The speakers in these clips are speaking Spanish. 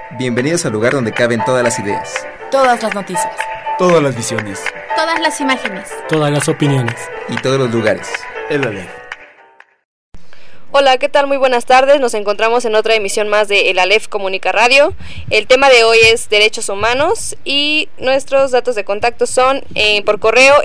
Bienvenidos al lugar donde caben todas las ideas, todas las noticias, todas las visiones, todas las imágenes, todas las opiniones y todos los lugares. El Aleph. Hola, ¿qué tal? Muy buenas tardes. Nos encontramos en otra emisión más de El Aleph Comunica Radio. El tema de hoy es derechos humanos y nuestros datos de contacto son por correo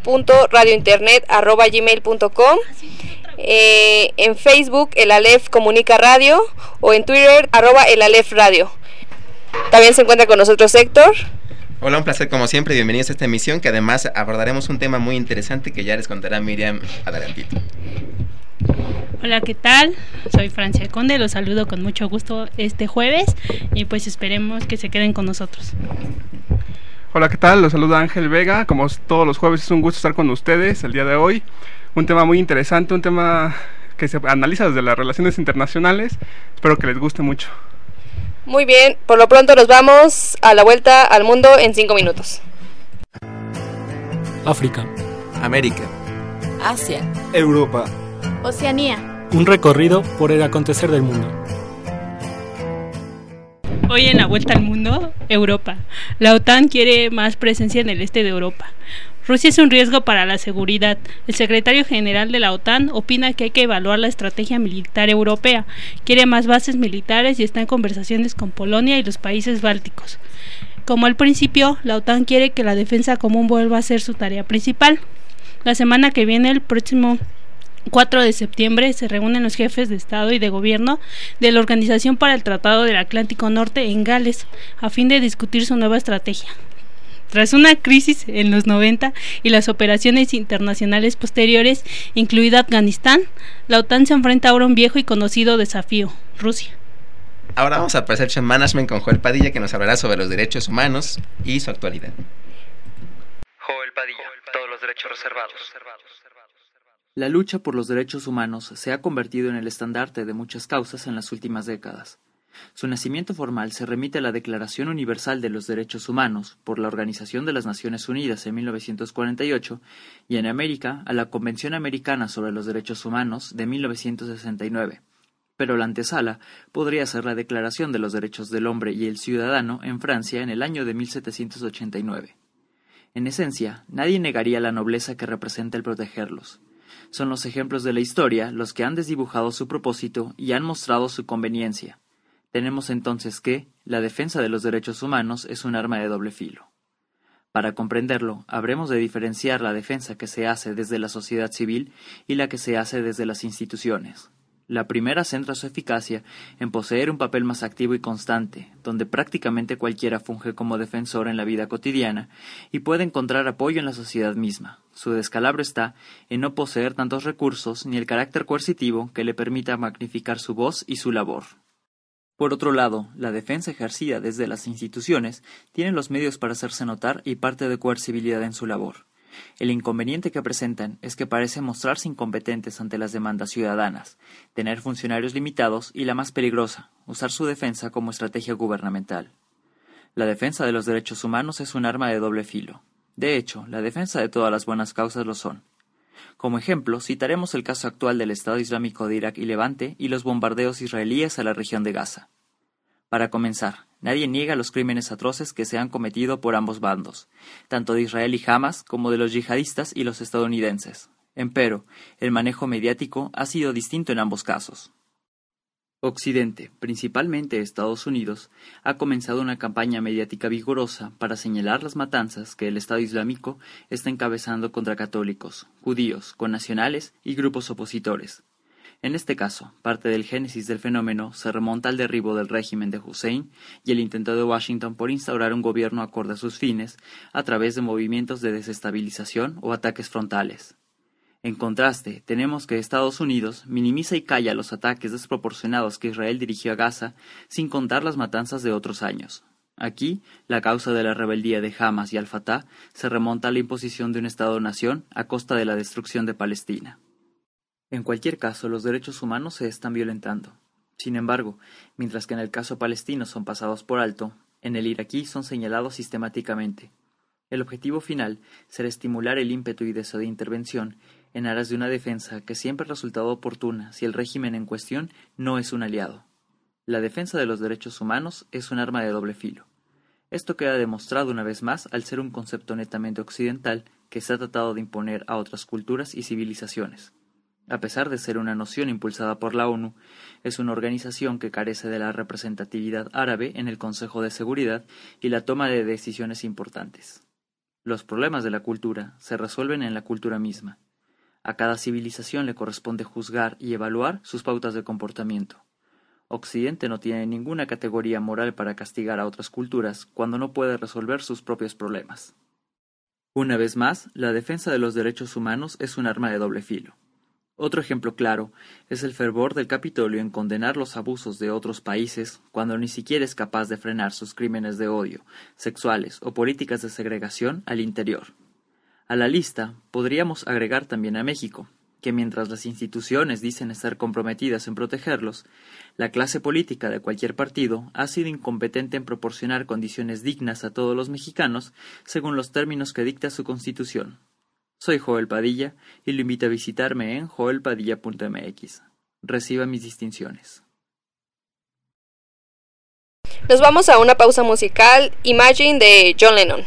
elalef.radiointernet@gmail.com, en Facebook El Aleph Comunica Radio o en Twitter @elalefradio. También se encuentra con nosotros Héctor. Hola, un placer como siempre, bienvenidos a esta emisión que además abordaremos un tema muy interesante que ya les contará Miriam adelantito. Hola, ¿qué tal? Soy Francia Conde, los saludo con mucho gusto este jueves y pues esperemos que se queden con nosotros. Hola, ¿qué tal? Los saluda Ángel Vega, como todos los jueves es un gusto estar con ustedes el día de hoy. Un tema muy interesante, un tema que se analiza desde las relaciones internacionales, espero que les guste mucho. Muy bien, por lo pronto nos vamos a la vuelta al mundo en 5 minutos. África, América, Asia, Europa, Oceanía. un recorrido por el acontecer del mundo. Hoy en la vuelta al mundo, Europa. La OTAN quiere más presencia en el este de Europa. Rusia es un riesgo para la seguridad. El secretario general de la OTAN opina que hay que evaluar la estrategia militar europea. Quiere más bases militares y está en conversaciones con Polonia y los países bálticos. Como al principio, la OTAN quiere que la defensa común vuelva a ser su tarea principal. La semana que viene, el próximo 4 de septiembre, se reúnen los jefes de Estado y de Gobierno de la Organización para el Tratado del Atlántico Norte en Gales, a fin de discutir su nueva estrategia. Tras una crisis en los 90 y las operaciones internacionales posteriores, incluida Afganistán, la OTAN se enfrenta ahora a un viejo y conocido desafío: Rusia. Ahora vamos a Perception Management con Joel Padilla, que nos hablará sobre los derechos humanos y su actualidad. Joel Padilla, todos los derechos reservados. La lucha por los derechos humanos se ha convertido en el estandarte de muchas causas en las últimas décadas. Su nacimiento formal se remite a la Declaración Universal de los Derechos Humanos por la Organización de las Naciones Unidas en 1948 y en América a la Convención Americana sobre los Derechos Humanos de 1969. Pero la antesala podría ser la Declaración de los Derechos del Hombre y el Ciudadano en Francia en el año de 1789. En esencia, nadie negaría la nobleza que representa el protegerlos. Son los ejemplos de la historia los que han desdibujado su propósito y han mostrado su conveniencia. Tenemos entonces que la defensa de los derechos humanos es un arma de doble filo. Para comprenderlo, habremos de diferenciar la defensa que se hace desde la sociedad civil y la que se hace desde las instituciones. La primera centra su eficacia en poseer un papel más activo y constante, donde prácticamente cualquiera funge como defensor en la vida cotidiana y puede encontrar apoyo en la sociedad misma. Su descalabro está en no poseer tantos recursos ni el carácter coercitivo que le permita magnificar su voz y su labor. Por otro lado, la defensa ejercida desde las instituciones tiene los medios para hacerse notar y parte de coercibilidad en su labor. El inconveniente que presentan es que parecen mostrarse incompetentes ante las demandas ciudadanas, tener funcionarios limitados y, la más peligrosa, usar su defensa como estrategia gubernamental. La defensa de los derechos humanos es un arma de doble filo. De hecho, la defensa de todas las buenas causas lo son. Como ejemplo, citaremos el caso actual del Estado Islámico de Irak y Levante y los bombardeos israelíes a la región de Gaza. Para comenzar, nadie niega los crímenes atroces que se han cometido por ambos bandos, tanto de Israel y Hamas como de los yihadistas y los estadounidenses. Empero, el manejo mediático ha sido distinto en ambos casos. Occidente, principalmente Estados Unidos, ha comenzado una campaña mediática vigorosa para señalar las matanzas que el Estado Islámico está encabezando contra católicos, judíos, connacionales y grupos opositores. En este caso, parte del génesis del fenómeno se remonta al derribo del régimen de Hussein y el intento de Washington por instaurar un gobierno acorde a sus fines a través de movimientos de desestabilización o ataques frontales. En contraste, tenemos que Estados Unidos minimiza y calla los ataques desproporcionados que Israel dirigió a Gaza sin contar las matanzas de otros años. Aquí, la causa de la rebeldía de Hamas y Al-Fatah se remonta a la imposición de un Estado-nación a costa de la destrucción de Palestina. En cualquier caso, los derechos humanos se están violentando. Sin embargo, mientras que en el caso palestino son pasados por alto, en el iraquí son señalados sistemáticamente. El objetivo final será estimular el ímpetu y deseo de intervención en aras de una defensa que siempre ha resultado oportuna si el régimen en cuestión no es un aliado. La defensa de los derechos humanos es un arma de doble filo. Esto queda demostrado una vez más al ser un concepto netamente occidental que se ha tratado de imponer a otras culturas y civilizaciones. A pesar de ser una noción impulsada por la ONU, es una organización que carece de la representatividad árabe en el Consejo de Seguridad y la toma de decisiones importantes. Los problemas de la cultura se resuelven en la cultura misma. A cada civilización le corresponde juzgar y evaluar sus pautas de comportamiento. Occidente no tiene ninguna categoría moral para castigar a otras culturas cuando no puede resolver sus propios problemas. Una vez más, la defensa de los derechos humanos es un arma de doble filo. Otro ejemplo claro es el fervor del Capitolio en condenar los abusos de otros países cuando ni siquiera es capaz de frenar sus crímenes de odio, sexuales o políticas de segregación al interior. A la lista podríamos agregar también a México, que mientras las instituciones dicen estar comprometidas en protegerlos, la clase política de cualquier partido ha sido incompetente en proporcionar condiciones dignas a todos los mexicanos según los términos que dicta su Constitución. Soy Joel Padilla y lo invito a visitarme en joelpadilla.mx. Reciba mis distinciones. Nos vamos a una pausa musical, Imagine de John Lennon.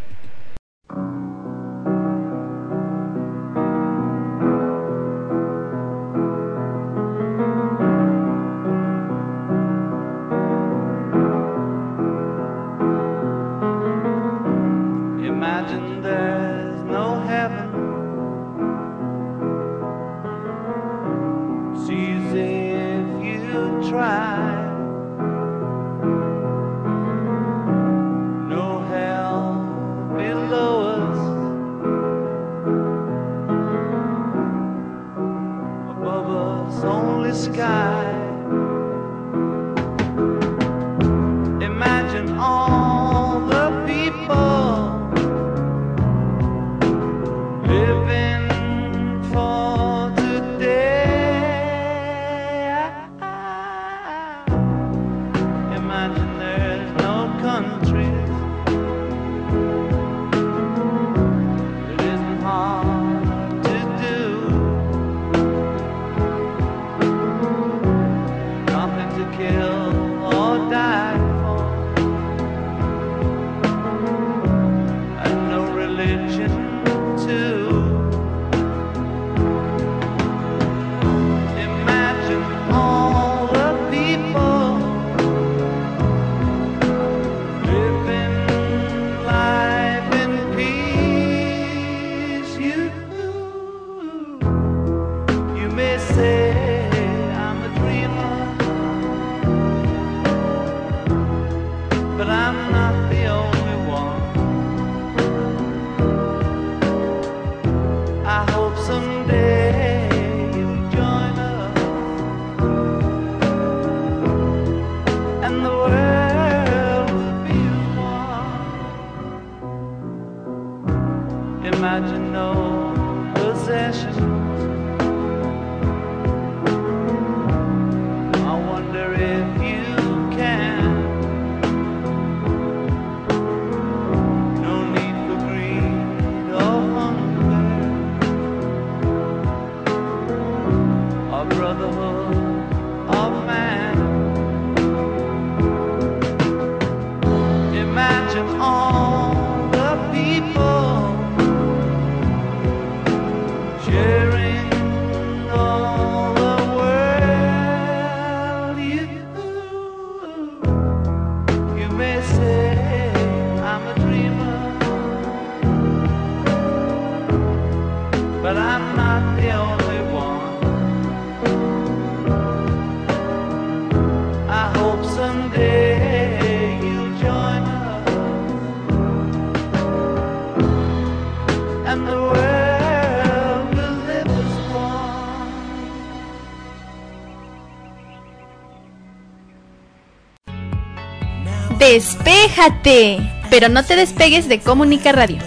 ¡Despéjate! Pero no te despegues de Comunica Radio.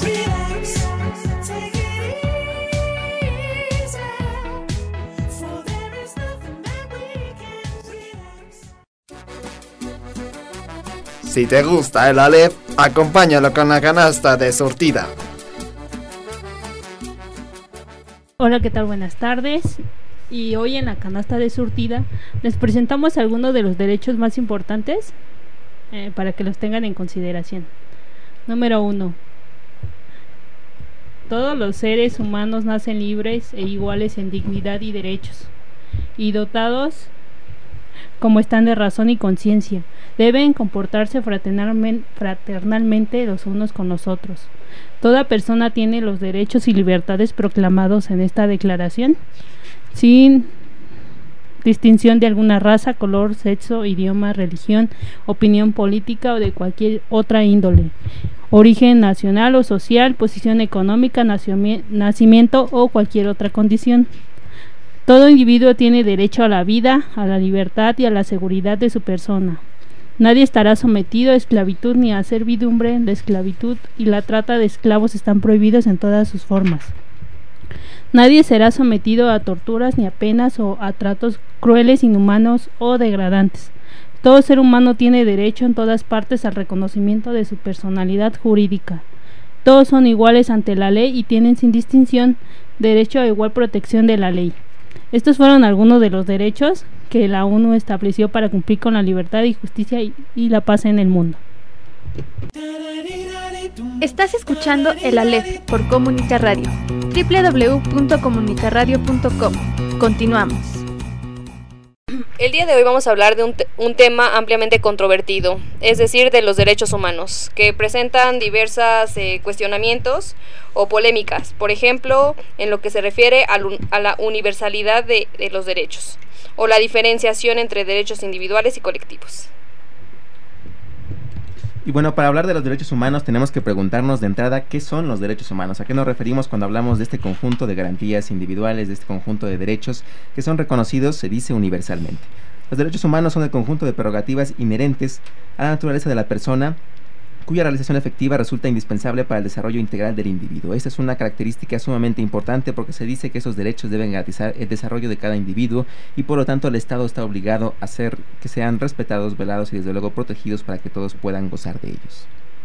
Si te gusta el Aleph, acompáñalo con la canasta de surtida. Hola, ¿qué tal? Buenas tardes. Y hoy en la canasta de surtida les presentamos algunos de los derechos más importantes para que los tengan en consideración. Número 1. Todos los seres humanos nacen libres e iguales en dignidad y derechos, y dotados como están de razón y conciencia. Deben comportarse fraternalmente los unos con los otros. Toda persona tiene los derechos y libertades proclamados en esta declaración, sin distinción de alguna raza, color, sexo, idioma, religión, opinión política o de cualquier otra índole, origen nacional o social, posición económica, nacimiento o cualquier otra condición. Todo individuo tiene derecho a la vida, a la libertad y a la seguridad de su persona. Nadie estará sometido a esclavitud ni a servidumbre. La esclavitud y la trata de esclavos están prohibidos en todas sus formas. Nadie será sometido a torturas ni a penas o a tratos crueles, inhumanos o degradantes. Todo ser humano tiene derecho en todas partes al reconocimiento de su personalidad jurídica. Todos son iguales ante la ley y tienen sin distinción derecho a igual protección de la ley. Estos fueron algunos de los derechos que la ONU estableció para cumplir con la libertad y justicia y la paz en el mundo. Estás escuchando el Aleph por Comunica Radio. www.comunicaradio.com. Continuamos. El día de hoy vamos a hablar de un tema ampliamente controvertido, es decir, de los derechos humanos, que presentan diversos cuestionamientos o polémicas, por ejemplo, en lo que se refiere a la universalidad de los derechos, o la diferenciación entre derechos individuales y colectivos. Y bueno, para hablar de los derechos humanos tenemos que preguntarnos de entrada qué son los derechos humanos, a qué nos referimos cuando hablamos de este conjunto de garantías individuales, de este conjunto de derechos que son reconocidos, se dice universalmente. Los derechos humanos son el conjunto de prerrogativas inherentes a la naturaleza de la persona, cuya realización efectiva resulta indispensable para el desarrollo integral del individuo. Esta es una característica sumamente importante porque se dice que esos derechos deben garantizar el desarrollo de cada individuo y por lo tanto el Estado está obligado a hacer que sean respetados, velados y desde luego protegidos para que todos puedan gozar de ellos.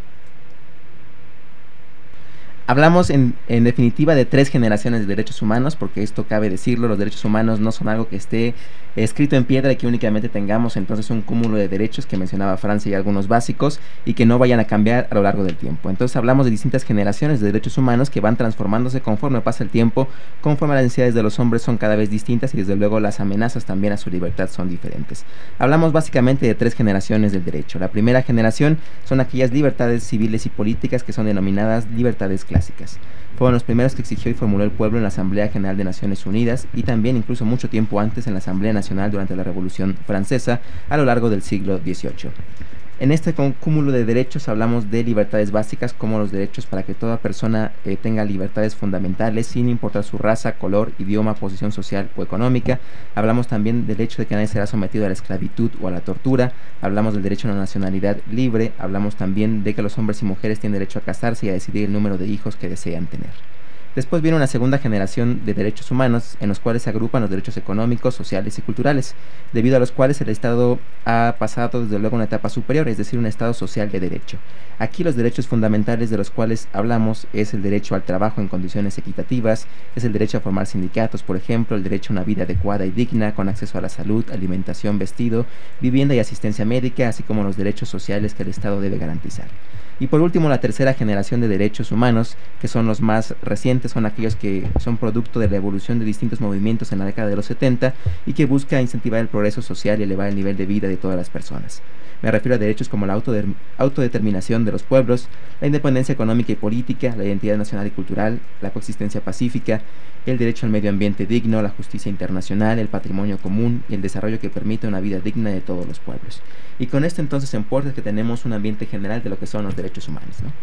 Hablamos en definitiva de 3 generaciones de derechos humanos, porque esto cabe decirlo, los derechos humanos no son algo que esté escrito en piedra y que únicamente tengamos entonces un cúmulo de derechos que mencionaba Francia y algunos básicos y que no vayan a cambiar a lo largo del tiempo. Entonces hablamos de distintas generaciones de derechos humanos que van transformándose conforme pasa el tiempo, conforme las necesidades de los hombres son cada vez distintas y desde luego las amenazas también a su libertad son diferentes. Hablamos básicamente de 3 generaciones del derecho. La primera generación son aquellas libertades civiles y políticas que son denominadas libertades clásicas. Fueron los primeros que exigió y formuló el pueblo en la Asamblea General de Naciones Unidas y también incluso mucho tiempo antes en la Asamblea Nacional durante la Revolución Francesa a lo largo del siglo XVIII. En este cúmulo de derechos hablamos de libertades básicas como los derechos para que toda persona tenga libertades fundamentales sin importar su raza, color, idioma, posición social o económica. Hablamos también del hecho de que nadie será sometido a la esclavitud o a la tortura. Hablamos del derecho a una nacionalidad libre. Hablamos también de que los hombres y mujeres tienen derecho a casarse y a decidir el número de hijos que desean tener. Después viene una segunda generación de derechos humanos en los cuales se agrupan los derechos económicos, sociales y culturales, debido a los cuales el Estado ha pasado desde luego a una etapa superior, es decir, un Estado social de derecho. Aquí los derechos fundamentales de los cuales hablamos es el derecho al trabajo en condiciones equitativas, es el derecho a formar sindicatos, por ejemplo, el derecho a una vida adecuada y digna, con acceso a la salud, alimentación, vestido, vivienda y asistencia médica, así como los derechos sociales que el Estado debe garantizar. Y por último, la tercera generación de derechos humanos, que son los más recientes, son aquellos que son producto de la evolución de distintos movimientos en la década de los 70 y que busca incentivar el progreso social y elevar el nivel de vida de todas las personas. Me refiero a derechos como la autodeterminación de los pueblos, la independencia económica y política, la identidad nacional y cultural, la coexistencia pacífica, el derecho al medio ambiente digno, la justicia internacional, el patrimonio común y el desarrollo que permite una vida digna de todos los pueblos. Y con esto entonces importa que tenemos un ambiente general de lo que son los derechos humanos, ¿no?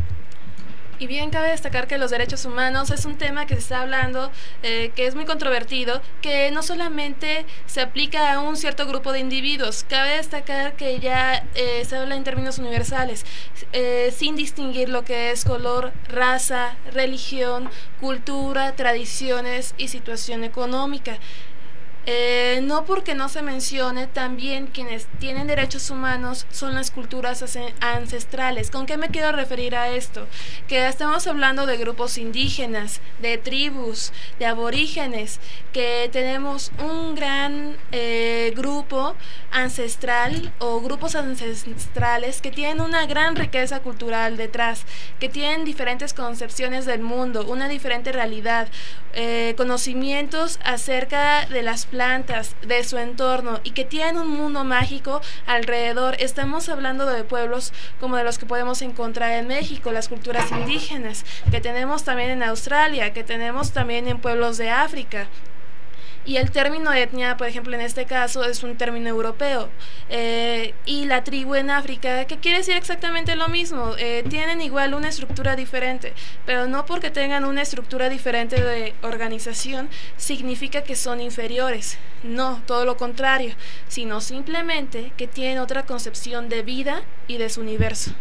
Y bien, cabe destacar que los derechos humanos es un tema que se está hablando, que es muy controvertido, que no solamente se aplica a un cierto grupo de individuos, cabe destacar que ya se habla en términos universales, sin distinguir lo que es color, raza, religión, cultura, tradiciones y situación económica. No porque no se mencione, también quienes tienen derechos humanos son las culturas ancestrales. ¿Con qué me quiero referir a esto? Que estamos hablando de grupos indígenas, de tribus, de aborígenes, que tenemos un gran grupo ancestral o grupos ancestrales que tienen una gran riqueza cultural detrás, que tienen diferentes concepciones del mundo, una diferente realidad, conocimientos acerca de las plantas, de su entorno, y que tienen un mundo mágico alrededor. Estamos hablando de pueblos como de los que podemos encontrar en México, las culturas indígenas, que tenemos también en Australia, que tenemos también en pueblos de África. Y el término etnia, por ejemplo, en este caso es un término europeo, y la tribu en África, que quiere decir exactamente lo mismo, tienen igual una estructura diferente, pero no porque tengan una estructura diferente de organización significa que son inferiores, no, todo lo contrario, sino simplemente que tienen otra concepción de vida y de su universo.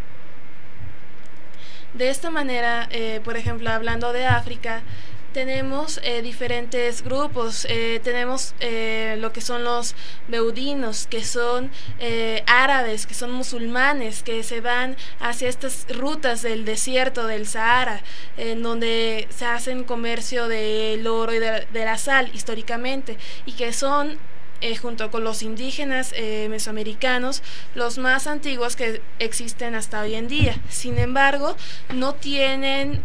De esta manera, por ejemplo, hablando de África, tenemos diferentes grupos, tenemos lo que son los beudinos, que son árabes, que son musulmanes, que se van hacia estas rutas del desierto del Sahara, en donde se hacen comercio del oro y de la sal históricamente, y que son junto con los indígenas mesoamericanos, los más antiguos que existen hasta hoy en día. Sin embargo, no tienen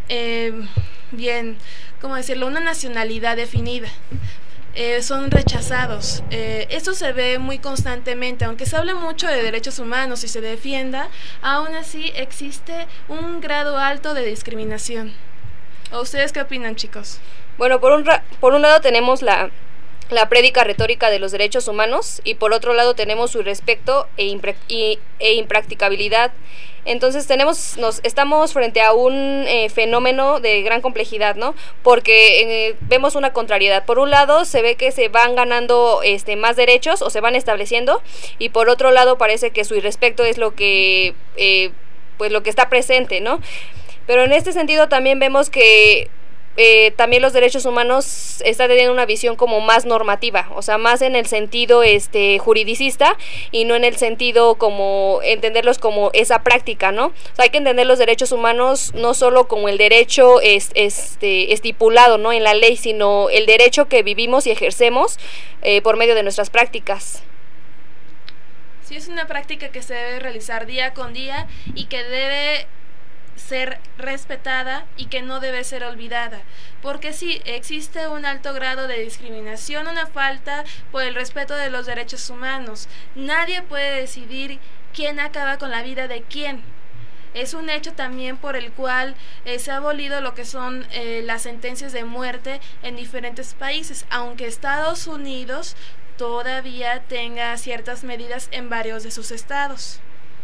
¿cómo decirlo?, una nacionalidad definida. Son rechazados. Esto se ve muy constantemente, aunque se habla mucho de derechos humanos y se defienda, aún así existe un grado alto de discriminación. ¿O ustedes qué opinan, chicos? Bueno, por un lado tenemos la prédica retórica de los derechos humanos, y por otro lado tenemos su irrespeto e impracticabilidad. Entonces estamos frente a un fenómeno de gran complejidad, ¿no? Porque vemos una contrariedad. Por un lado se ve que se van ganando más derechos o se van estableciendo, y por otro lado parece que su irrespeto es lo que lo que está presente, ¿no? Pero en este sentido también vemos que también los derechos humanos están teniendo una visión como más normativa, o sea, más en el sentido juridicista, y no en el sentido como entenderlos como esa práctica, ¿no? O sea, hay que entender los derechos humanos no solo como el derecho estipulado, ¿no?, en la ley, sino el derecho que vivimos y ejercemos por medio de nuestras prácticas. Sí, es una práctica que se debe realizar día con día y que debe ser respetada y que no debe ser olvidada, porque sí, existe un alto grado de discriminación, una falta por el respeto de los derechos humanos. Nadie puede decidir quién acaba con la vida de quién. Es un hecho también por el cual se ha abolido lo que son las sentencias de muerte en diferentes países, aunque Estados Unidos todavía tenga ciertas medidas en varios de sus estados.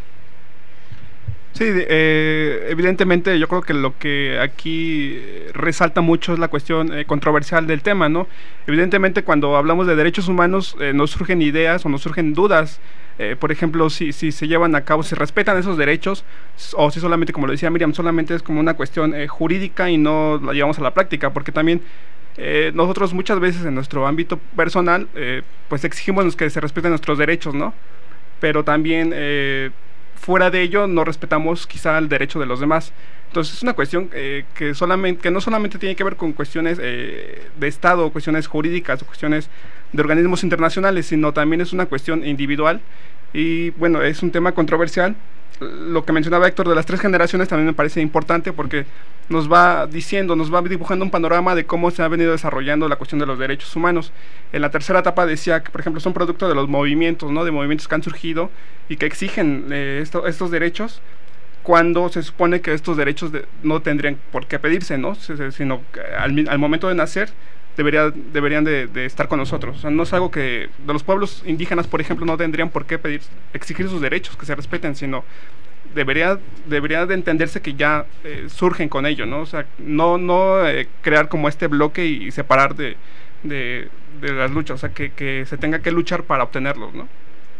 Sí, evidentemente yo creo que lo que aquí resalta mucho es la cuestión controversial del tema, ¿no? Evidentemente cuando hablamos de derechos humanos nos surgen ideas o nos surgen dudas, por ejemplo, si se llevan a cabo, si respetan esos derechos, o si solamente, como lo decía Miriam, solamente es como una cuestión jurídica y no la llevamos a la práctica, porque también nosotros muchas veces en nuestro ámbito personal pues exigimos que se respeten nuestros derechos, ¿no? Pero también fuera de ello no respetamos quizá el derecho de los demás. Entonces es una cuestión que no solamente tiene que ver con cuestiones de Estado, o cuestiones jurídicas, o cuestiones de organismos internacionales, sino también es una cuestión individual. Y bueno, es un tema controversial. Lo que mencionaba Héctor de las 3 generaciones también me parece importante, porque nos va dibujando un panorama de cómo se ha venido desarrollando la cuestión de los derechos humanos. En la tercera etapa decía que, por ejemplo, son producto de los movimientos, ¿no?, de movimientos que han surgido y que exigen estos derechos, cuando se supone que estos derechos no tendrían por qué pedirse, ¿no?, sino que al momento de nacer deberían de estar con nosotros. O sea, no es algo que de los pueblos indígenas, por ejemplo, no tendrían por qué exigir sus derechos, que se respeten, sino debería de entenderse que ya surgen con ello, ¿no? O sea, no crear como este bloque y separar de las luchas, o sea, que se tenga que luchar para obtenerlos, ¿no?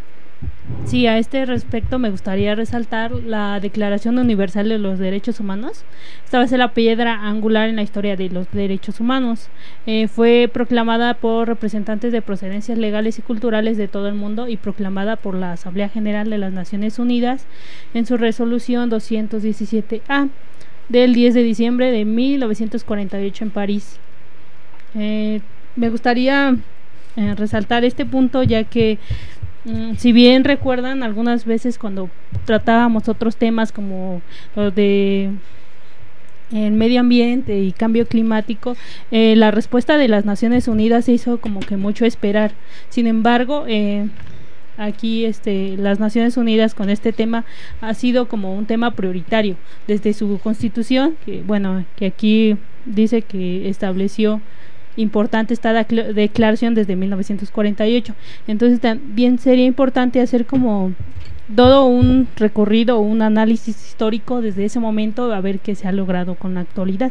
Sí, a este respecto me gustaría resaltar la Declaración Universal de los Derechos Humanos. Esta va a ser la piedra angular en la historia de los derechos humanos. Fue proclamada por representantes de procedencias legales y culturales de todo el mundo y proclamada por la Asamblea General de las Naciones Unidas en su resolución 217A del 10 de diciembre de 1948 en París. Me gustaría resaltar este punto, ya que si bien recuerdan, algunas veces cuando tratábamos otros temas como los de el medio ambiente y cambio climático, la respuesta de las Naciones Unidas se hizo como que mucho esperar. Sin embargo, aquí las Naciones Unidas con este tema ha sido como un tema prioritario desde su constitución, que aquí dice que estableció importante esta declaración desde 1948. Entonces también sería importante hacer como todo un recorrido, un análisis histórico desde ese momento, a ver qué se ha logrado con la actualidad.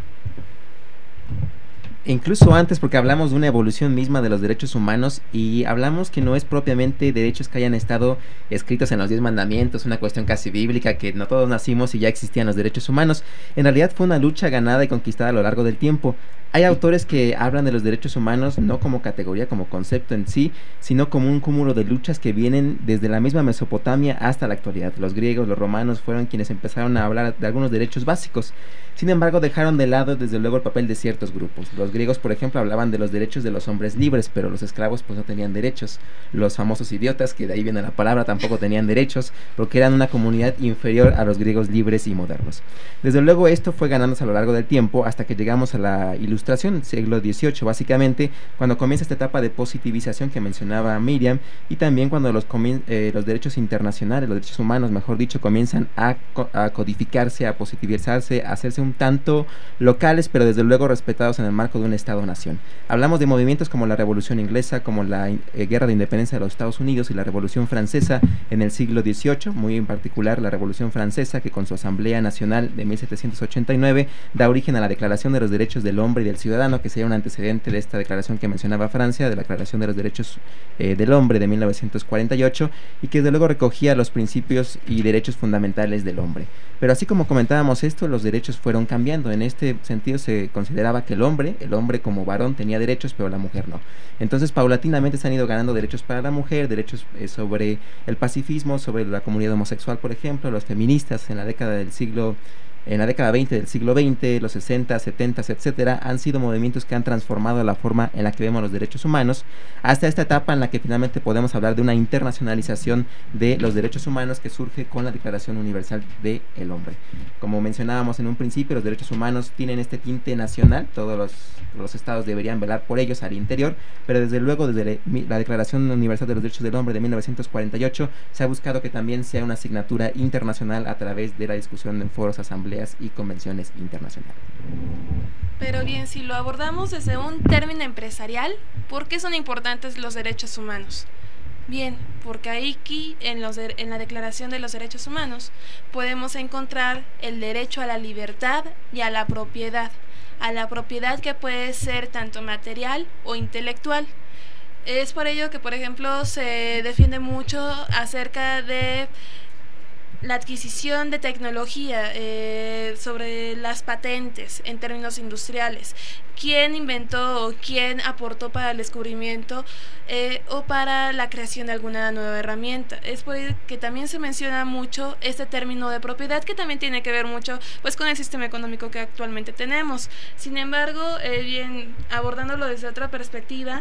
Incluso antes, porque hablamos de una evolución misma de los derechos humanos y hablamos que no es propiamente derechos que hayan estado escritos en los 10 mandamientos, una cuestión casi bíblica, que no todos nacimos y ya existían los derechos humanos. En realidad fue una lucha ganada y conquistada a lo largo del tiempo. Hay autores que hablan de los derechos humanos no como categoría, como concepto en sí, sino como un cúmulo de luchas que vienen desde la misma Mesopotamia hasta la actualidad. Los griegos, los romanos fueron quienes empezaron a hablar de algunos derechos básicos. Sin embargo, dejaron de lado desde luego el papel de ciertos grupos. Los griegos, por ejemplo, hablaban de los derechos de los hombres libres, pero los esclavos pues no tenían derechos. Los famosos idiotas, que de ahí viene la palabra, tampoco tenían derechos, porque eran una comunidad inferior a los griegos libres y modernos. Desde luego esto fue ganándose a lo largo del tiempo hasta que llegamos a la Ilustración, siglo XVIII básicamente, cuando comienza esta etapa de positivización que mencionaba Miriam, y también cuando los derechos internacionales, los derechos humanos, mejor dicho, comienzan a codificarse, a positivizarse, a hacerse un tanto locales, pero desde luego respetados en el marco de un Estado-nación. Hablamos de movimientos como la Revolución Inglesa, como la Guerra de Independencia de los Estados Unidos y la Revolución Francesa en el siglo XVIII, muy en particular la Revolución Francesa, que con su Asamblea Nacional de 1789 da origen a la Declaración de los Derechos del Hombre y del Ciudadano, que sería un antecedente de esta declaración que mencionaba Francia, de la Declaración de los Derechos del Hombre de 1948, y que desde luego recogía los principios y derechos fundamentales del hombre. Pero así como comentábamos esto, los derechos fueron cambiando. En este sentido se consideraba que el hombre como varón tenía derechos, pero la mujer no. Entonces paulatinamente se han ido ganando derechos para la mujer, derechos sobre el pacifismo, sobre la comunidad homosexual, por ejemplo, los feministas en la década 20 del siglo XX, los 60, 70, etcétera, han sido movimientos que han transformado la forma en la que vemos los derechos humanos, hasta esta etapa en la que finalmente podemos hablar de una internacionalización de los derechos humanos que surge con la Declaración Universal del Hombre. Como mencionábamos en un principio, los derechos humanos tienen este tinte nacional, todos los estados deberían velar por ellos al interior, pero desde luego desde la Declaración Universal de los Derechos del Hombre de 1948 se ha buscado que también sea una asignatura internacional a través de la discusión en foros, asambleas y convenciones internacionales. Pero bien, si lo abordamos desde un término empresarial, ¿por qué son importantes los derechos humanos? Bien, porque aquí en la Declaración de los Derechos Humanos podemos encontrar el derecho a la libertad y a la propiedad que puede ser tanto material o intelectual. Es por ello que, por ejemplo, se defiende mucho acerca de la adquisición de tecnología, sobre las patentes en términos industriales, quién inventó o quién aportó para el descubrimiento o para la creación de alguna nueva herramienta. Es por ello que también se menciona mucho este término de propiedad, que también tiene que ver mucho pues con el sistema económico que actualmente tenemos. Sin embargo, bien, abordándolo desde otra perspectiva,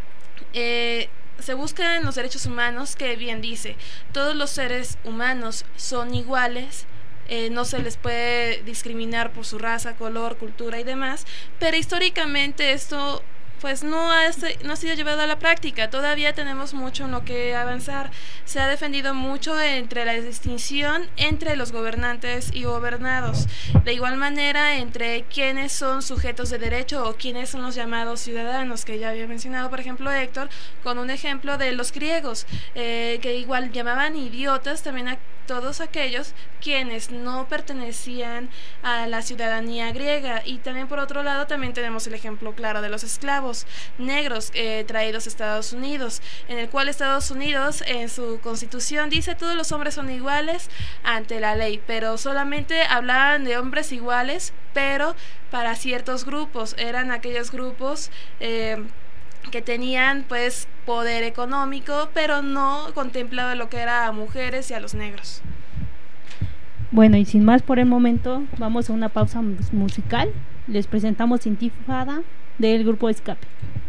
se busca en los derechos humanos que bien dice, todos los seres humanos son iguales, no se les puede discriminar por su raza, color, cultura y demás, pero históricamente esto pues no ha sido llevado a la práctica. Todavía tenemos mucho en lo que avanzar. Se ha defendido mucho entre la distinción entre los gobernantes y gobernados, de igual manera entre quienes son sujetos de derecho o quienes son los llamados ciudadanos, que ya había mencionado por ejemplo Héctor, con un ejemplo de los griegos, que igual llamaban idiotas también a todos aquellos quienes no pertenecían a la ciudadanía griega. Y también por otro lado también tenemos el ejemplo claro de los esclavos negros traídos a Estados Unidos, en el cual Estados Unidos en su constitución dice todos los hombres son iguales ante la ley, pero solamente hablaban de hombres iguales, pero para ciertos grupos, eran aquellos grupos que tenían pues poder económico, pero no contemplaba lo que era a mujeres y a los negros. Bueno, y sin más por el momento, vamos a una pausa musical. Les presentamos Intifada del grupo Escape.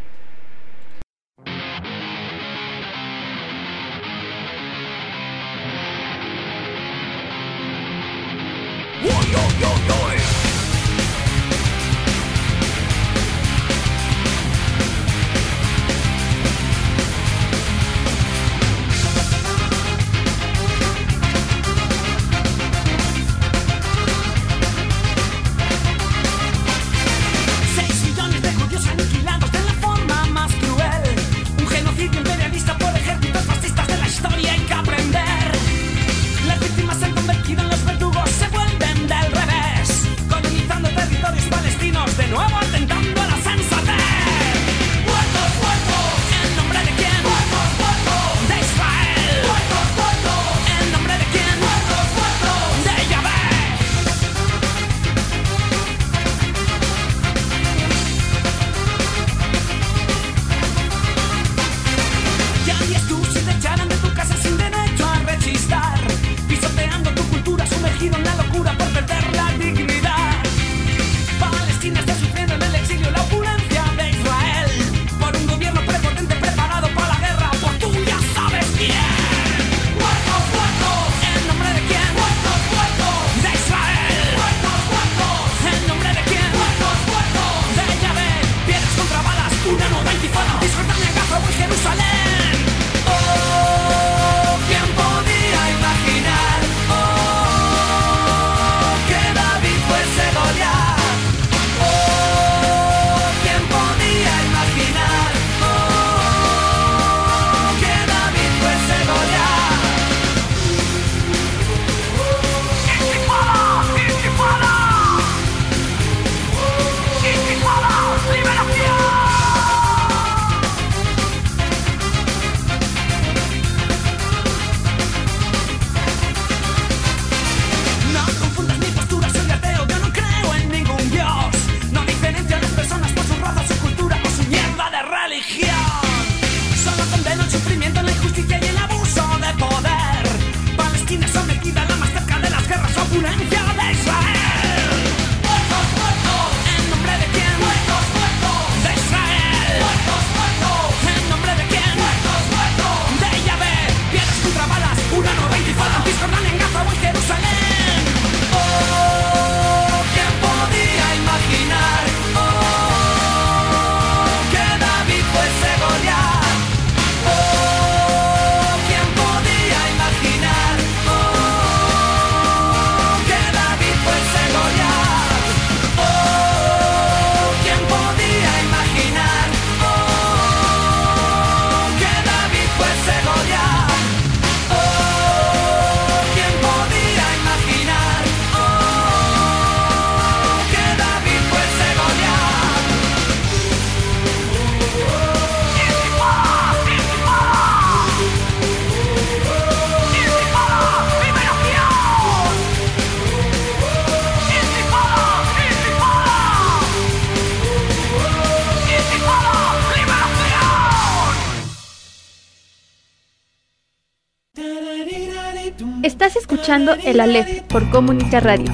Estás escuchando El Aleph por Comunica Radio,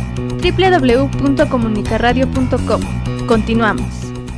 www.comunicaradio.com. Continuamos.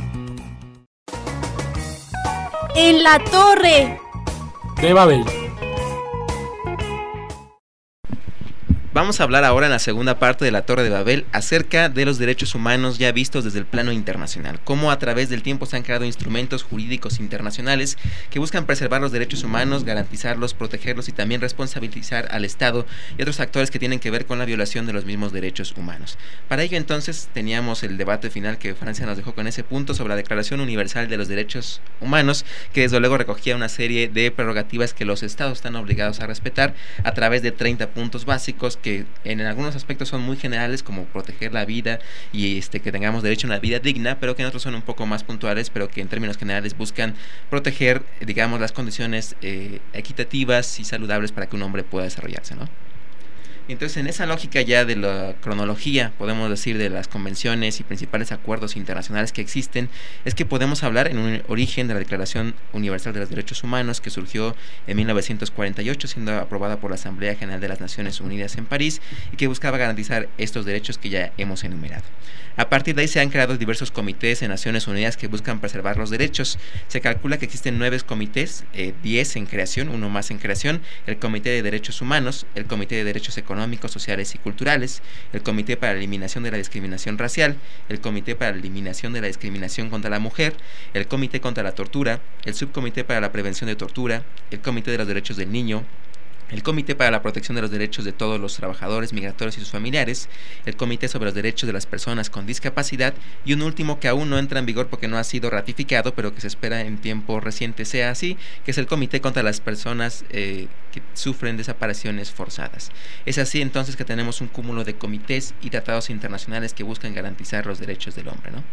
En la torre de Babel. Vamos a hablar ahora en la segunda parte de la Torre de Babel acerca de los derechos humanos ya vistos desde el plano internacional, cómo a través del tiempo se han creado instrumentos jurídicos internacionales que buscan preservar los derechos humanos, garantizarlos, protegerlos y también responsabilizar al Estado y otros actores que tienen que ver con la violación de los mismos derechos humanos. Para ello entonces teníamos el debate final que Francia nos dejó con ese punto sobre la Declaración Universal de los Derechos Humanos, que desde luego recogía una serie de prerrogativas que los Estados están obligados a respetar a través de 30 puntos básicos que en algunos aspectos son muy generales, como proteger la vida y que tengamos derecho a una vida digna, pero que en otros son un poco más puntuales, pero que en términos generales buscan proteger, digamos, las condiciones equitativas y saludables para que un hombre pueda desarrollarse, ¿no? Entonces, en esa lógica ya de la cronología, podemos decir, de las convenciones y principales acuerdos internacionales que existen, es que podemos hablar en un origen de la Declaración Universal de los Derechos Humanos, que surgió en 1948, siendo aprobada por la Asamblea General de las Naciones Unidas en París, y que buscaba garantizar estos derechos que ya hemos enumerado. A partir de ahí se han creado diversos comités en Naciones Unidas que buscan preservar los derechos. Se calcula que existen 9 comités, 10 en creación, uno más en creación: el Comité de Derechos Humanos, el Comité de Derechos Económicos, Sociales y Culturales, el Comité para la Eliminación de la Discriminación Racial, el Comité para la Eliminación de la Discriminación contra la Mujer, el Comité contra la Tortura, el Subcomité para la Prevención de Tortura, el Comité de los Derechos del Niño, el Comité para la Protección de los Derechos de todos los trabajadores migratorios y sus familiares, el Comité sobre los Derechos de las Personas con Discapacidad y un último que aún no entra en vigor porque no ha sido ratificado, pero que se espera en tiempo reciente sea así, que es el Comité contra las Personas que sufren desapariciones forzadas. Es así entonces que tenemos un cúmulo de comités y tratados internacionales que buscan garantizar los derechos del hombre, ¿no?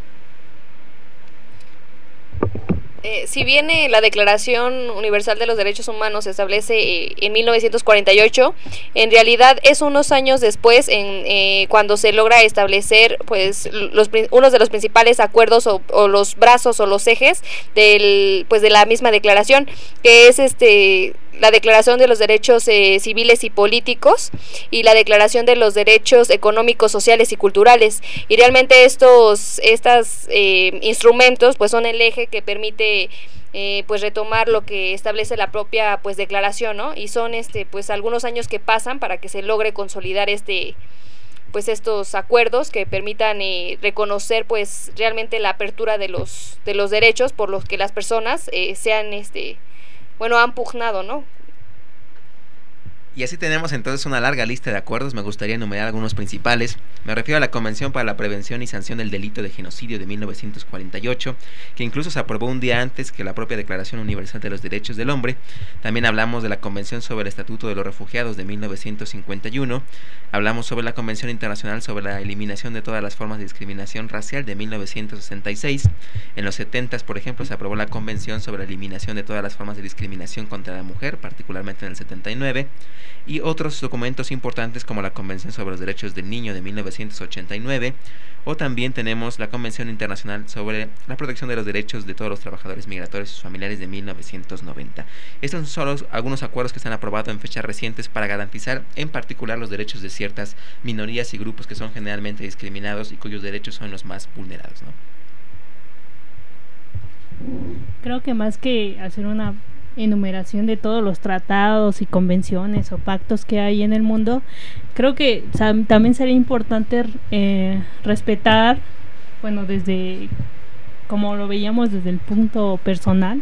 Si bien la Declaración Universal de los Derechos Humanos se establece en 1948, en realidad es unos años después cuando se logra establecer pues uno de los principales acuerdos o los brazos o los ejes de la misma declaración, que es la Declaración de los Derechos Civiles y Políticos y la Declaración de los Derechos Económicos, Sociales y Culturales. Y realmente estos instrumentos pues son el eje que permite pues retomar lo que establece la propia pues declaración, ¿no? Y son pues algunos años que pasan para que se logre consolidar pues estos acuerdos que permitan reconocer pues realmente la apertura de los derechos por los que las personas han pugnado, ¿no? Y así tenemos entonces una larga lista de acuerdos. Me gustaría enumerar algunos principales. Me refiero a la Convención para la Prevención y Sanción del Delito de Genocidio de 1948, que incluso se aprobó un día antes que la propia Declaración Universal de los Derechos del Hombre. También hablamos de la Convención sobre el Estatuto de los Refugiados de 1951. Hablamos sobre la Convención Internacional sobre la Eliminación de todas las formas de discriminación racial de 1966. En los 70s, por ejemplo, se aprobó la Convención sobre la Eliminación de todas las formas de discriminación contra la mujer, particularmente en el 79. Y otros documentos importantes como la Convención sobre los Derechos del Niño de 1989, o también tenemos la Convención Internacional sobre la Protección de los Derechos de todos los trabajadores migratorios y sus familiares de 1990. Estos son solo algunos acuerdos que se han aprobado en fechas recientes para garantizar en particular los derechos de ciertas minorías y grupos que son generalmente discriminados y cuyos derechos son los más vulnerados, ¿no? Creo que más que hacer una enumeración de todos los tratados y convenciones o pactos que hay en el mundo, creo que también sería importante respetar, bueno, desde como lo veíamos desde el punto personal,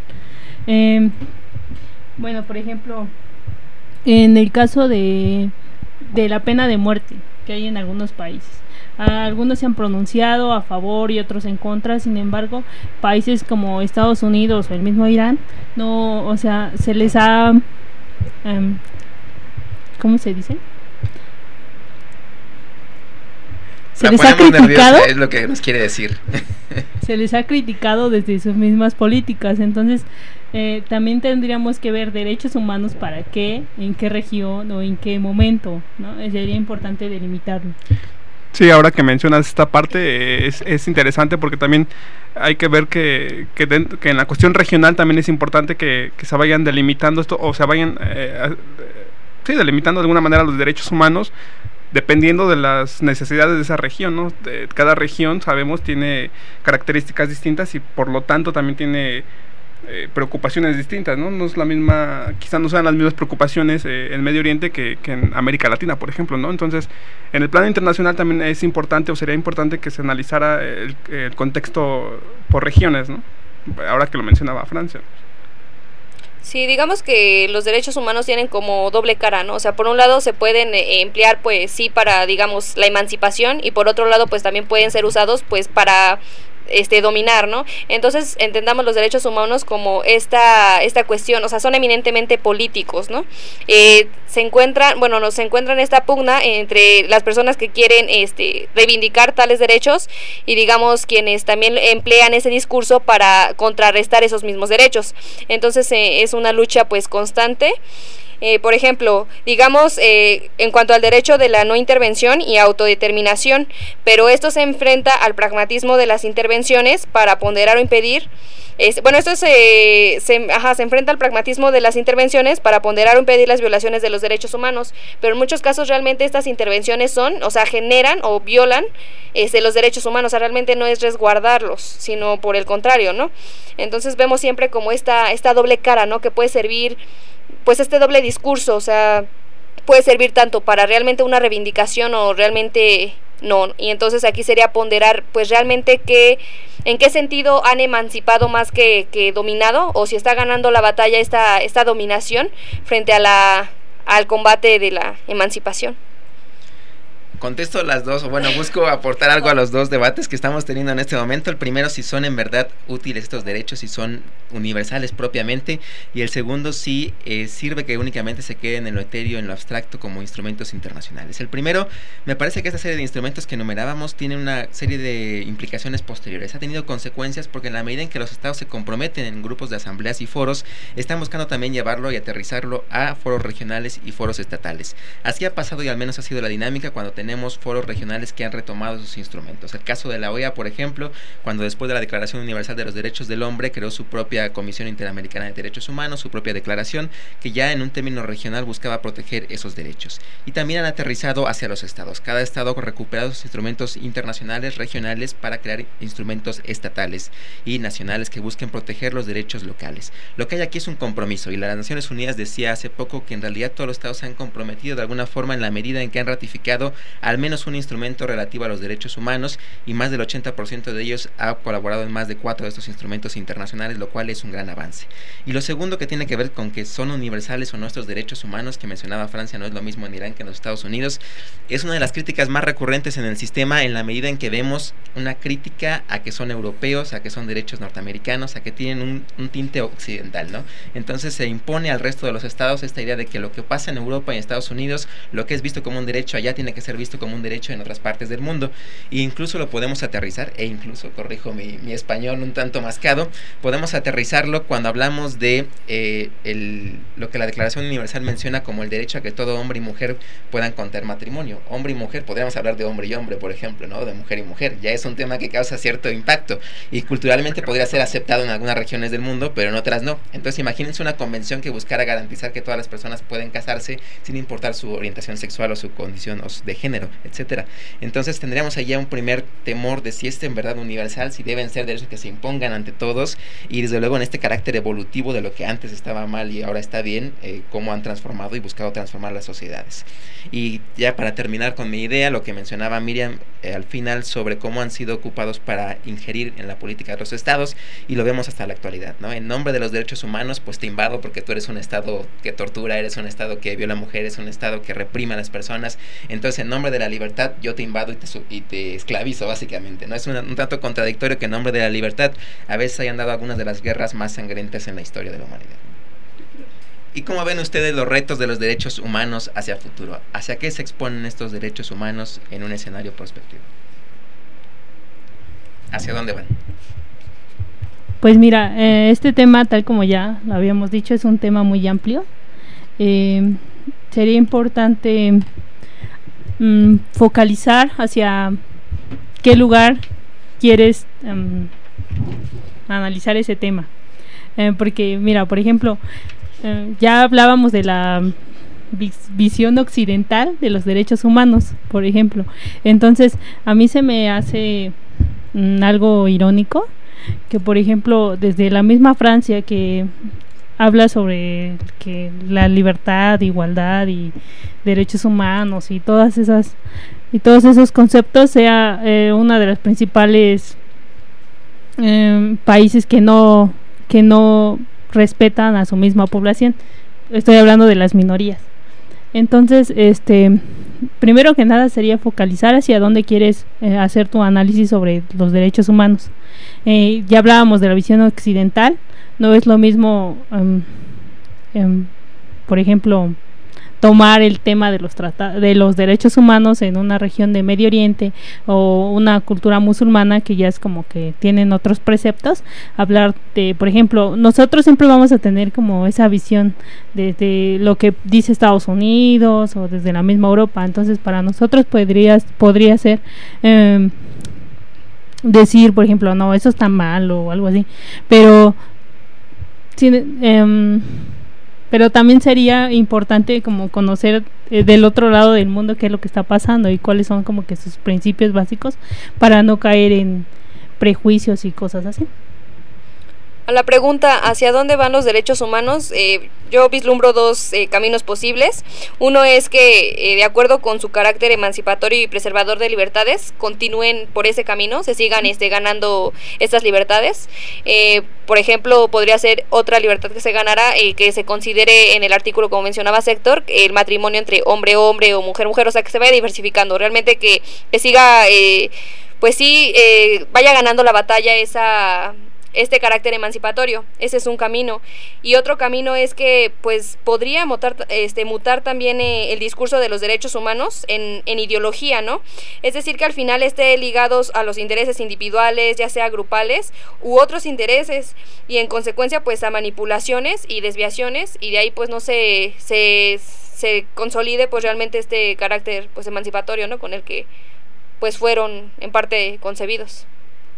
bueno, por ejemplo, en el caso de la pena de muerte que hay en algunos países. Algunos se han pronunciado a favor y otros en contra. Sin embargo, países como Estados Unidos o el mismo Irán, no, o sea, se les ha ¿cómo se dice? Se les ha criticado, es lo que nos quiere decir. Se les ha criticado desde sus mismas políticas. Entonces también tendríamos que ver derechos humanos para qué, en qué región o en qué momento, ¿no? Sería importante delimitarlo. Sí, ahora que mencionas esta parte es interesante porque también hay que ver que en la cuestión regional también es importante que se vayan delimitando esto, o se vayan delimitando de alguna manera los derechos humanos dependiendo de las necesidades de esa región, ¿no? Cada región, sabemos, tiene características distintas y por lo tanto también tiene preocupaciones distintas, ¿no? No es la misma, quizás no sean las mismas preocupaciones en Medio Oriente que en América Latina, por ejemplo, ¿no? Entonces, en el plano internacional también es importante, o sería importante, que se analizara el contexto por regiones, ¿no? Ahora que lo mencionaba Francia. Sí, digamos que los derechos humanos tienen como doble cara, ¿no? O sea, por un lado se pueden emplear, pues sí, para, digamos, la emancipación, y por otro lado, pues también pueden ser usados, pues, para dominar, ¿no? Entonces entendamos los derechos humanos como esta cuestión, o sea, son eminentemente políticos, ¿no? Se encuentran esta pugna entre las personas que quieren reivindicar tales derechos y, digamos, quienes también emplean ese discurso para contrarrestar esos mismos derechos. Entonces es una lucha, pues, constante. Por ejemplo, digamos, en cuanto al derecho de la no intervención y autodeterminación, pero esto se enfrenta al pragmatismo de las intervenciones para ponderar o impedir. Se enfrenta al pragmatismo de las intervenciones para ponderar o impedir las violaciones de los derechos humanos, pero en muchos casos realmente estas intervenciones generan o violan los derechos humanos. O sea, realmente no es resguardarlos, sino por el contrario, ¿no? Entonces vemos siempre como esta doble cara, ¿no? Que puede servir, pues, este doble discurso, o sea, puede servir tanto para realmente una reivindicación o realmente no. Y entonces aquí sería ponderar, pues, realmente en qué sentido han emancipado más que dominado, o si está ganando la batalla esta dominación frente al combate de la emancipación. Contesto las dos, o bueno, busco aportar algo a los dos debates que estamos teniendo en este momento. El primero, si son en verdad útiles estos derechos, si son universales propiamente, y el segundo, si sirve que únicamente se queden en lo etéreo, en lo abstracto, como instrumentos internacionales. El primero, me parece que esta serie de instrumentos que enumerábamos tiene una serie de implicaciones posteriores. Ha tenido consecuencias porque en la medida en que los estados se comprometen en grupos de asambleas y foros, están buscando también llevarlo y aterrizarlo a foros regionales y foros estatales. Así ha pasado, y al menos ha sido la dinámica cuando tenemos foros regionales que han retomado esos instrumentos. El caso de la OEA, por ejemplo, cuando después de la Declaración Universal de los Derechos del Hombre creó su propia Comisión Interamericana de Derechos Humanos, su propia declaración, que ya en un término regional buscaba proteger esos derechos. Y también han aterrizado hacia los estados. Cada estado ha recuperado sus instrumentos internacionales, regionales, para crear instrumentos estatales y nacionales que busquen proteger los derechos locales. Lo que hay aquí es un compromiso, y las Naciones Unidas decía hace poco que en realidad todos los estados se han comprometido de alguna forma en la medida en que han ratificado al menos un instrumento relativo a los derechos humanos, y más del 80% de ellos ha colaborado en más de 4 de estos instrumentos internacionales, lo cual es un gran avance. Y lo segundo, que tiene que ver con que son universales o no estos derechos humanos, que mencionaba Francia, no es lo mismo en Irán que en los Estados Unidos, es una de las críticas más recurrentes en el sistema, en la medida en que vemos una crítica a que son europeos, a que son derechos norteamericanos, a que tienen un tinte occidental, ¿no? Entonces se impone al resto de los estados esta idea de que lo que pasa en Europa y en Estados Unidos, lo que es visto como un derecho allá tiene que ser visto como un derecho en otras partes del mundo, e incluso lo podemos aterrizar, corrijo mi español un tanto mascado, podemos aterrizarlo cuando hablamos de lo que la Declaración Universal menciona como el derecho a que todo hombre y mujer puedan contraer matrimonio. Hombre y mujer, podríamos hablar de hombre y hombre, por ejemplo, ¿no? De mujer y mujer, ya es un tema que causa cierto impacto, y culturalmente podría ser aceptado en algunas regiones del mundo, pero en otras no. Entonces imagínense una convención que buscara garantizar que todas las personas pueden casarse sin importar su orientación sexual o su condición de género, etcétera. Entonces tendríamos allá un primer temor de si es en verdad universal, si deben ser derechos que se impongan ante todos, y desde luego en este carácter evolutivo de lo que antes estaba mal y ahora está bien, cómo han transformado y buscado transformar las sociedades. Y ya para terminar con mi idea, lo que mencionaba Miriam al final sobre cómo han sido ocupados para ingerir en la política de los estados, y lo vemos hasta la actualidad, ¿no? En nombre de los derechos humanos, pues te invado porque tú eres un estado que tortura, eres un estado que viola mujeres, un estado que reprime a las personas. Entonces en nombre de la libertad yo te invado y te esclavizo, básicamente, ¿no? Es un tanto contradictorio que en nombre de la libertad a veces hayan dado algunas de las guerras más sangrientas en la historia de la humanidad. ¿Y cómo ven ustedes los retos de los derechos humanos hacia el futuro? ¿Hacia qué se exponen estos derechos humanos en un escenario prospectivo? ¿Hacia dónde van? Pues mira, este tema, tal como ya lo habíamos dicho, es un tema muy amplio. Sería importante focalizar hacia qué lugar quieres analizar ese tema. Porque mira, por ejemplo, ya hablábamos de la visión occidental de los derechos humanos, por ejemplo. Entonces, a mí se me hace algo irónico que por ejemplo desde la misma Francia, que habla sobre que la libertad, igualdad y derechos humanos y todos esos conceptos, sea una de las principales países que no respetan a su misma población. Estoy hablando de las minorías. Entonces, primero que nada sería focalizar hacia dónde quieres hacer tu análisis sobre los derechos humanos. Ya hablábamos de la visión occidental. No es lo mismo, por ejemplo, tomar el tema de los derechos humanos en una región de Medio Oriente o una cultura musulmana que ya es como que tienen otros preceptos. Hablar de, por ejemplo, nosotros siempre vamos a tener como esa visión desde lo que dice Estados Unidos o desde la misma Europa. Entonces para nosotros podría ser decir, por ejemplo, no, eso está mal o algo así, pero también sería importante como conocer del otro lado del mundo qué es lo que está pasando y cuáles son como que sus principios básicos para no caer en prejuicios y cosas así. A la pregunta ¿hacia dónde van los derechos humanos? Yo vislumbro dos caminos posibles. Uno es que, de acuerdo con su carácter emancipatorio y preservador de libertades, continúen por ese camino, se sigan ganando estas libertades. Por ejemplo, podría ser otra libertad que se ganara, que se considere en el artículo, como mencionaba Héctor, el matrimonio entre hombre-hombre o mujer-mujer, o sea, que se vaya diversificando, realmente que siga, vaya ganando la batalla este carácter emancipatorio. Ese es un camino. Y otro camino es que pues podría mutar también el discurso de los derechos humanos en ideología, ¿no? Es decir, que al final esté ligados a los intereses individuales, ya sea grupales u otros intereses, y en consecuencia pues a manipulaciones y desviaciones, y de ahí pues no se consolide pues realmente este carácter pues emancipatorio, ¿no? Con el que pues fueron en parte concebidos.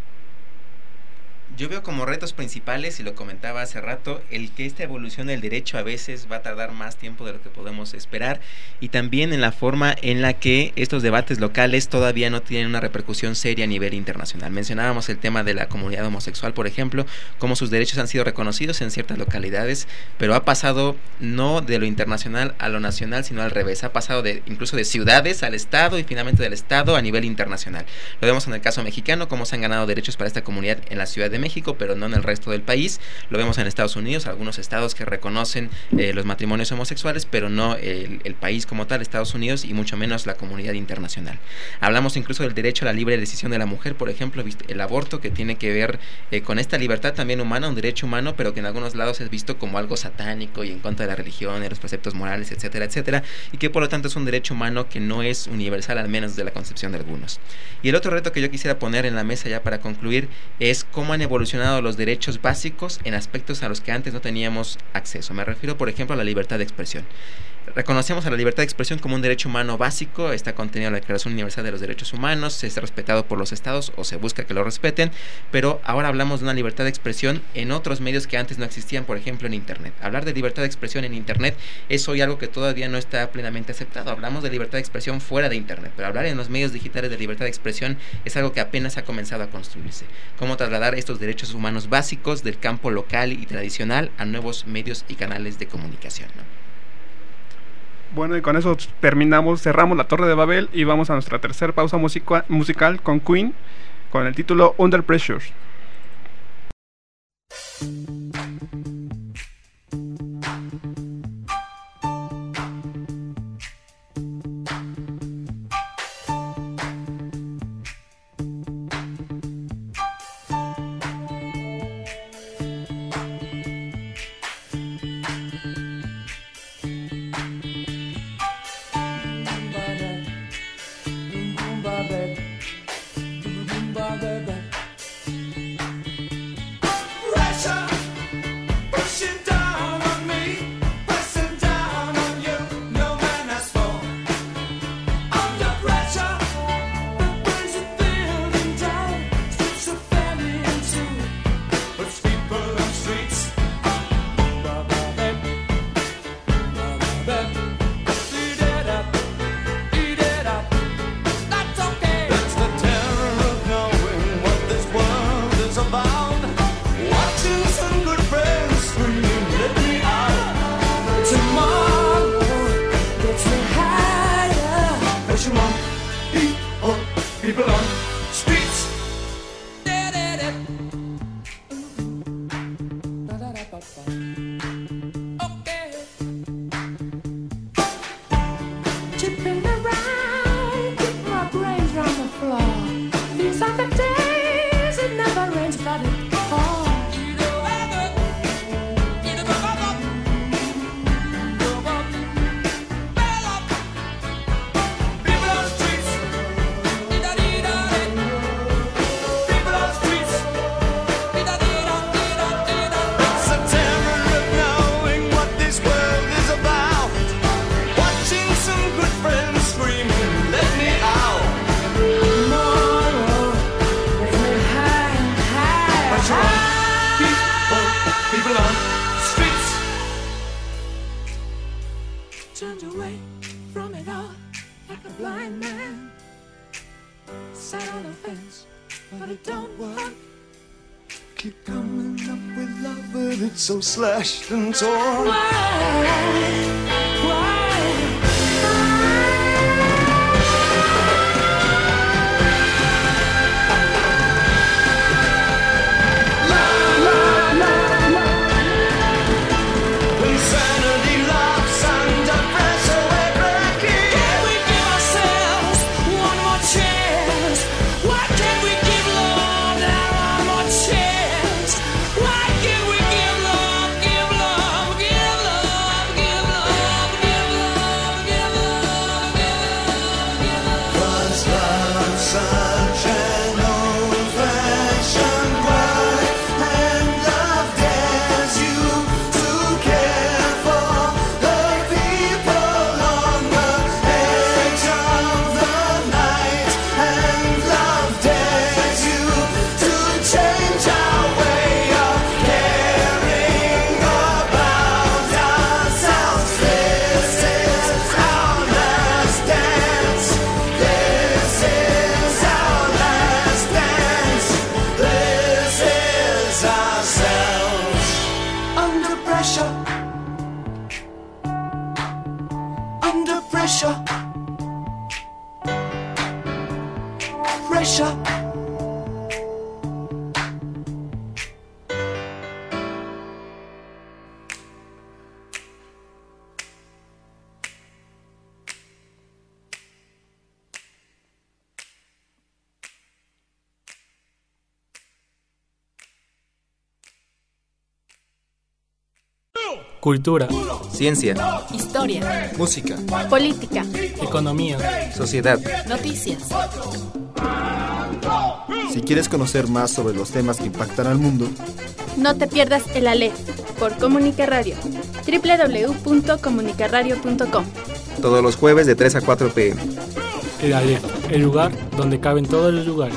Yo veo como retos principales, y lo comentaba hace rato, el que esta evolución del derecho a veces va a tardar más tiempo de lo que podemos esperar, y también en la forma en la que estos debates locales todavía no tienen una repercusión seria a nivel internacional. Mencionábamos el tema de la comunidad homosexual, por ejemplo, cómo sus derechos han sido reconocidos en ciertas localidades, pero ha pasado no de lo internacional a lo nacional, sino al revés. Ha pasado incluso de ciudades al estado y finalmente del estado a nivel internacional. Lo vemos en el caso mexicano, cómo se han ganado derechos para esta comunidad en la Ciudad de México, pero no en el resto del país. Lo vemos en Estados Unidos, algunos estados que reconocen los matrimonios homosexuales, pero no el país como tal, Estados Unidos, y mucho menos la comunidad internacional. Hablamos incluso del derecho a la libre decisión de la mujer, por ejemplo, el aborto, que tiene que ver con esta libertad también humana, un derecho humano, pero que en algunos lados es visto como algo satánico y en contra de la religión, de los preceptos morales, etcétera, etcétera, y que por lo tanto es un derecho humano que no es universal, al menos de la concepción de algunos. Y el otro reto que yo quisiera poner en la mesa ya para concluir es cómo han evolucionado los derechos básicos en aspectos a los que antes no teníamos acceso. Me refiero, por ejemplo, a la libertad de expresión. Reconocemos a la libertad de expresión como un derecho humano básico, está contenido en la Declaración Universal de los Derechos Humanos, es respetado por los estados o se busca que lo respeten, pero ahora hablamos de una libertad de expresión en otros medios que antes no existían, por ejemplo en Internet. Hablar de libertad de expresión en Internet es hoy algo que todavía no está plenamente aceptado. Hablamos de libertad de expresión fuera de Internet, pero hablar en los medios digitales de libertad de expresión es algo que apenas ha comenzado a construirse. Cómo trasladar estos derechos humanos básicos del campo local y tradicional a nuevos medios y canales de comunicación, ¿no? Bueno, y con eso cerramos la Torre de Babel y vamos a nuestra tercera pausa musical con Queen, con el título Under Pressure. good friends screaming, let me out. More, let me high. But people on the streets turned away from it all like a blind man. Sat on the fence, but it don't work. Keep coming up with love, but it's so slashed and torn. Why? Cultura, ciencia, historia, música, política, economía, sociedad, noticias. Si quieres conocer más sobre los temas que impactan al mundo, no te pierdas el Aleph por Comunica Radio. www.comunicaradio.com. Todos los jueves de 3 a 4 p.m. El Aleph, el lugar donde caben todos los lugares.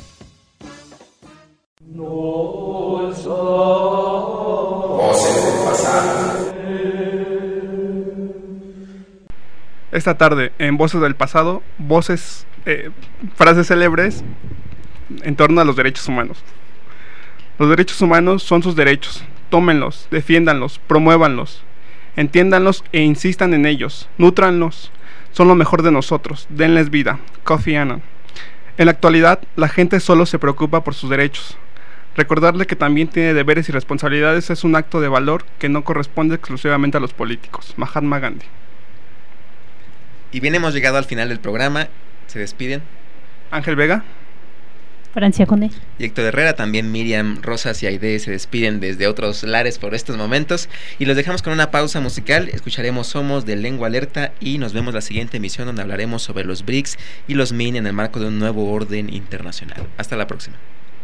Esta tarde, en Voces del Pasado, frases célebres en torno a los derechos humanos. Los derechos humanos son sus derechos. Tómenlos, defiéndanlos, promuévanlos, entiéndanlos e insistan en ellos. Nútranlos. Son lo mejor de nosotros. Denles vida. Kofi Annan. En la actualidad, la gente solo se preocupa por sus derechos. Recordarle que también tiene deberes y responsabilidades es un acto de valor que no corresponde exclusivamente a los políticos. Mahatma Gandhi. Y bien, hemos llegado al final del programa. Se despiden Ángel Vega, Francia Conde y Héctor Herrera. También Miriam Rosas y Aide se despiden desde otros lares por estos momentos. Y los dejamos con una pausa musical. Escucharemos Somos de Lengua Alerta y nos vemos la siguiente emisión, donde hablaremos sobre los BRICS y los MIN en el marco de un nuevo orden internacional. Hasta la próxima.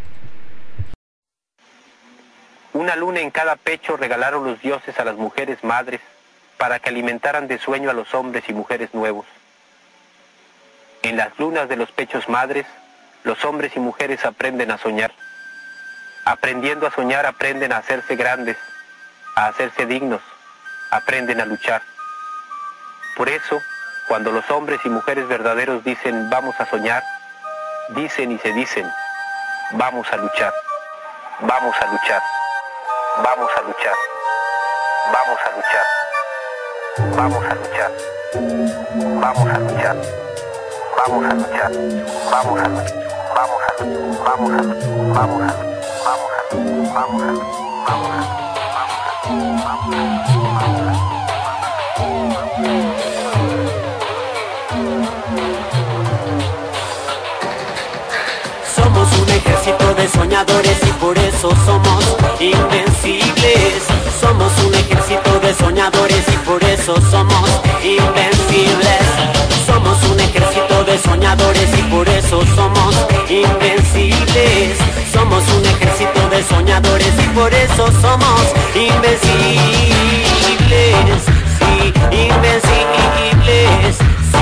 Una luna en cada pecho regalaron los dioses a las mujeres madres para que alimentaran de sueño a los hombres y mujeres nuevos. En las lunas de los pechos madres, los hombres y mujeres aprenden a soñar. Aprendiendo a soñar, aprenden a hacerse grandes, a hacerse dignos, aprenden a luchar. Por eso, cuando los hombres y mujeres verdaderos dicen vamos a soñar, dicen y se dicen vamos a luchar, vamos a luchar, vamos a luchar, vamos a luchar. Vamos a luchar, vamos a luchar, vamos a luchar, vamos a luchar, vamos a luchar, vamos a luchar, vamos a luchar, vamos a luchar, vamos a Somos un ejército de soñadores y por eso somos invencibles. Somos un ejército de soñadores y por eso somos invencibles. Somos un ejército de soñadores y por eso somos invencibles. Somos un ejército de soñadores y por eso somos invencibles. Sí, invencibles. Sí.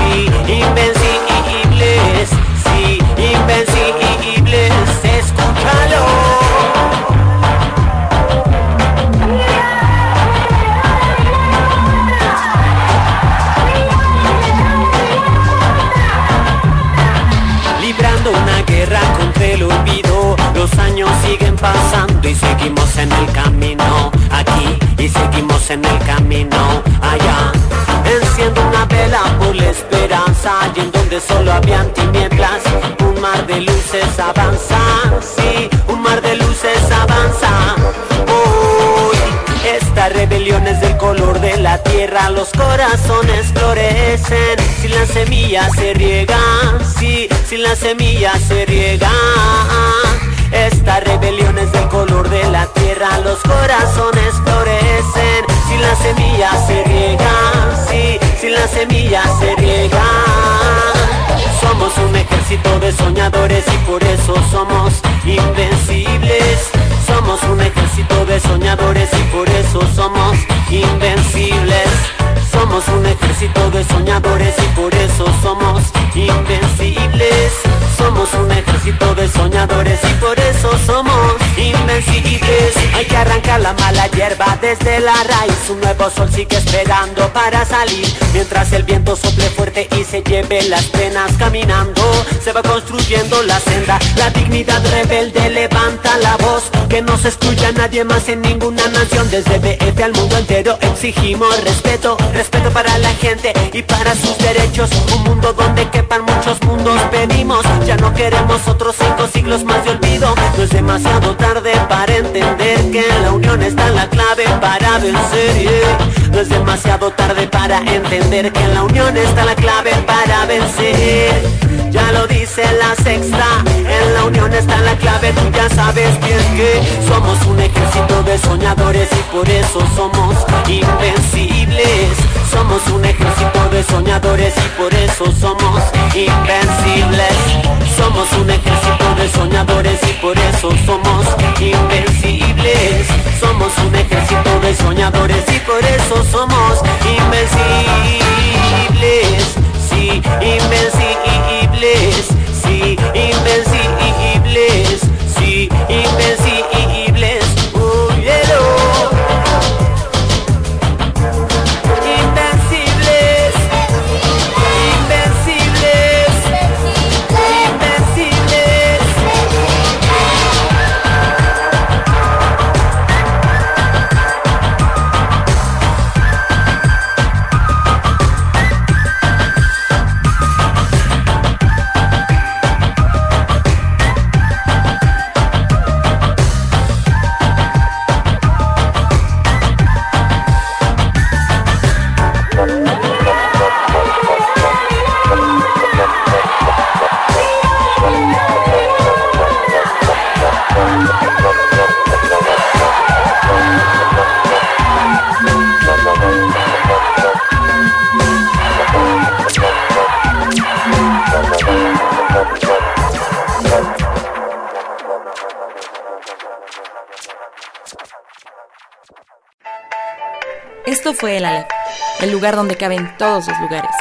siguen pasando y seguimos en el camino aquí y seguimos en el camino allá. Enciendo una vela por la esperanza y en donde solo habían tinieblas un mar de luces avanza, sí, un mar de luces avanza. Uy, esta rebelión es del color de la tierra, los corazones florecen si la semilla se riega, sí, si la semilla se riega. Esta rebelión es del color de la tierra, los corazones florecen si la semilla se riega, sí, si la semilla se riega. Somos un ejército de soñadores y por eso somos invencibles. Somos un ejército de soñadores y por eso somos invencibles. Somos un ejército de soñadores y por eso somos invencibles. Somos un ejército de soñadores y por eso somos invencibles. Hay que arrancar la mala hierba desde la raíz. Un nuevo sol sigue esperando para salir, mientras el viento sople fuerte y se lleve las penas. Caminando se va construyendo la senda. La dignidad rebelde levanta la voz, que no se excluya a nadie más en ninguna nación. Desde BF al mundo entero exigimos respeto, respeto para la gente y para sus derechos. Un mundo donde quepan muchos mundos pedimos. Ya no queremos otros 5 siglos más de olvido. No es demasiado tarde para entender que en la unión está la clave para vencer, yeah. No es demasiado tarde para entender que en la unión está la clave para vencer. Ya lo dice la sexta, en la unión está la clave, tú ya sabes bien que somos un ejército de soñadores y por eso somos invencibles. Somos un ejército de soñadores y por eso somos invencibles. Somos un ejército de soñadores y por eso somos invencibles. Somos un ejército de soñadores y por eso somos invencibles. Sí, invencibles. Sí, invencibles. Sí, invencibles. Esto fue el Aleph, el lugar donde caben todos los lugares.